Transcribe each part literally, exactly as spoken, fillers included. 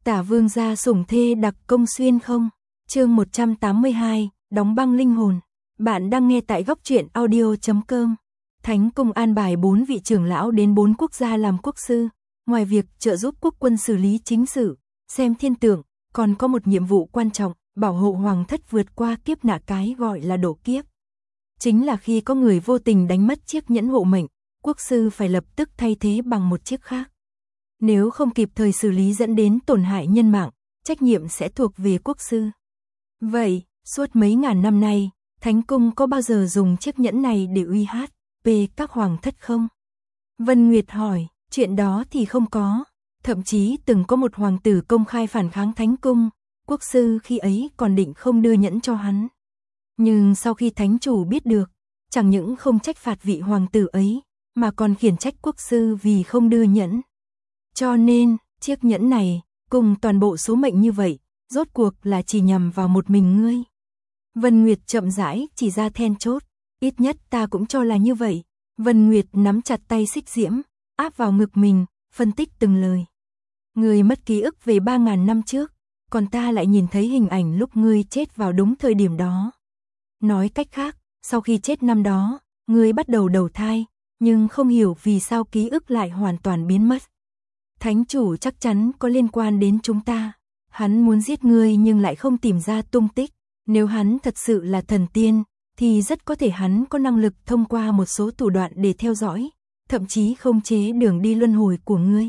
Tả vương gia sủng thê đặc công xuyên không? Chương một trăm tám mươi hai, đóng băng linh hồn. Bạn đang nghe tại góc truyện audio chấm com. Thánh cung an bài bốn vị trưởng lão đến bốn quốc gia làm quốc sư, ngoài việc trợ giúp quốc quân xử lý chính sự, xem thiên tượng, còn có một nhiệm vụ quan trọng, bảo hộ hoàng thất vượt qua kiếp nạn, cái gọi là độ kiếp. Chính là khi có người vô tình đánh mất chiếc nhẫn hộ mệnh, quốc sư phải lập tức thay thế bằng một chiếc khác. Nếu không kịp thời xử lý dẫn đến tổn hại nhân mạng, trách nhiệm sẽ thuộc về quốc sư. Vậy, suốt mấy ngàn năm nay, Thánh cung có bao giờ dùng chiếc nhẫn này để uy hát về các hoàng thất không? Vân Nguyệt hỏi, chuyện đó thì không có. Thậm chí từng có một hoàng tử công khai phản kháng Thánh cung, quốc sư khi ấy còn định không đưa nhẫn cho hắn. Nhưng sau khi thánh chủ biết được, chẳng những không trách phạt vị hoàng tử ấy, mà còn khiển trách quốc sư vì không đưa nhẫn. Cho nên, chiếc nhẫn này, cùng toàn bộ số mệnh như vậy, rốt cuộc là chỉ nhằm vào một mình ngươi. Vân Nguyệt chậm rãi chỉ ra then chốt, ít nhất ta cũng cho là như vậy. Vân Nguyệt nắm chặt tay Xích Diễm, áp vào ngực mình, phân tích từng lời. Ngươi mất ký ức về ba ngàn năm trước, còn ta lại nhìn thấy hình ảnh lúc ngươi chết vào đúng thời điểm đó. Nói cách khác, sau khi chết năm đó, ngươi bắt đầu đầu thai, nhưng không hiểu vì sao ký ức lại hoàn toàn biến mất. Thánh chủ chắc chắn có liên quan đến chúng ta. Hắn muốn giết ngươi nhưng lại không tìm ra tung tích. Nếu hắn thật sự là thần tiên, thì rất có thể hắn có năng lực thông qua một số thủ đoạn để theo dõi, thậm chí khống chế đường đi luân hồi của ngươi.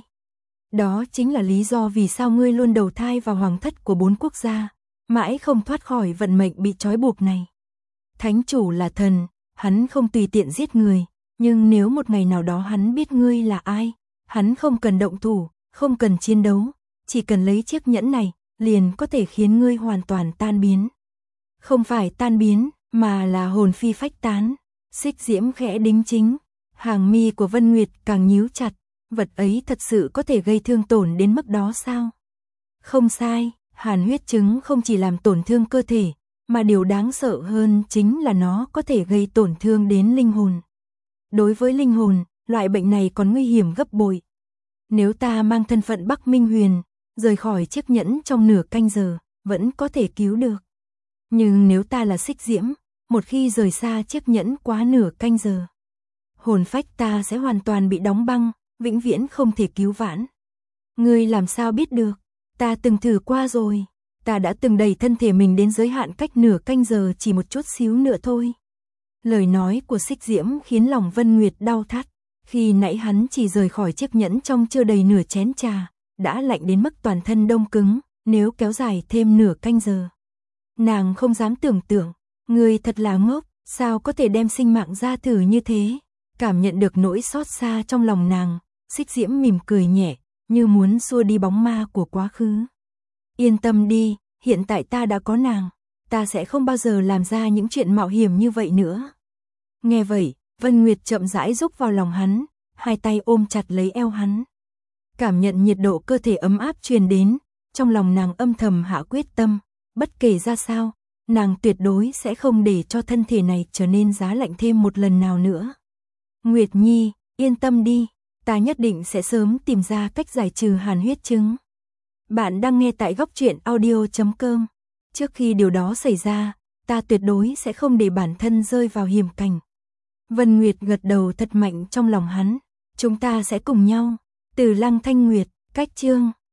Đó chính là lý do vì sao ngươi luôn đầu thai vào hoàng thất của bốn quốc gia, mãi không thoát khỏi vận mệnh bị trói buộc này. Thánh chủ là thần, hắn không tùy tiện giết người, nhưng nếu một ngày nào đó hắn biết ngươi là ai, hắn không cần động thủ, không cần chiến đấu, chỉ cần lấy chiếc nhẫn này, liền có thể khiến ngươi hoàn toàn tan biến. Không phải tan biến, mà là hồn phi phách tán. Xích Diễm khẽ đính chính, hàng mi của Vân Nguyệt càng nhíu chặt, vật ấy thật sự có thể gây thương tổn đến mức đó sao? Không sai, hàn huyết chứng không chỉ làm tổn thương cơ thể, mà điều đáng sợ hơn chính là nó có thể gây tổn thương đến linh hồn. Đối với linh hồn, loại bệnh này còn nguy hiểm gấp bội. Nếu ta mang thân phận Bắc Minh Huyền, rời khỏi chiếc nhẫn trong nửa canh giờ, vẫn có thể cứu được. Nhưng nếu ta là Xích Diễm, một khi rời xa chiếc nhẫn quá nửa canh giờ, hồn phách ta sẽ hoàn toàn bị đóng băng, vĩnh viễn không thể cứu vãn. Ngươi làm sao biết được? Ta từng thử qua rồi. Ta đã từng đẩy thân thể mình đến giới hạn cách nửa canh giờ chỉ một chút xíu nữa thôi. Lời nói của Xích Diễm khiến lòng Vân Nguyệt đau thắt. Khi nãy hắn chỉ rời khỏi chiếc nhẫn trong chưa đầy nửa chén trà, đã lạnh đến mức toàn thân đông cứng, nếu kéo dài thêm nửa canh giờ. Nàng không dám tưởng tượng, người thật là ngốc, sao có thể đem sinh mạng ra thử như thế. Cảm nhận được nỗi xót xa trong lòng nàng, Xích Diễm mỉm cười nhẹ, như muốn xua đi bóng ma của quá khứ. Yên tâm đi, hiện tại ta đã có nàng, ta sẽ không bao giờ làm ra những chuyện mạo hiểm như vậy nữa. Nghe vậy, Vân Nguyệt chậm rãi rúc vào lòng hắn, hai tay ôm chặt lấy eo hắn. Cảm nhận nhiệt độ cơ thể ấm áp truyền đến, trong lòng nàng âm thầm hạ quyết tâm, bất kể ra sao, nàng tuyệt đối sẽ không để cho thân thể này trở nên giá lạnh thêm một lần nào nữa. Nguyệt Nhi, yên tâm đi, ta nhất định sẽ sớm tìm ra cách giải trừ hàn huyết chứng. Bạn đang nghe tại góc truyện audio chấm com. Trước khi điều đó xảy ra, ta tuyệt đối sẽ không để bản thân rơi vào hiểm cảnh. Vân Nguyệt gật đầu thật mạnh trong lòng hắn. Chúng ta sẽ cùng nhau. Từ Lăng Thanh Nguyệt, cách chương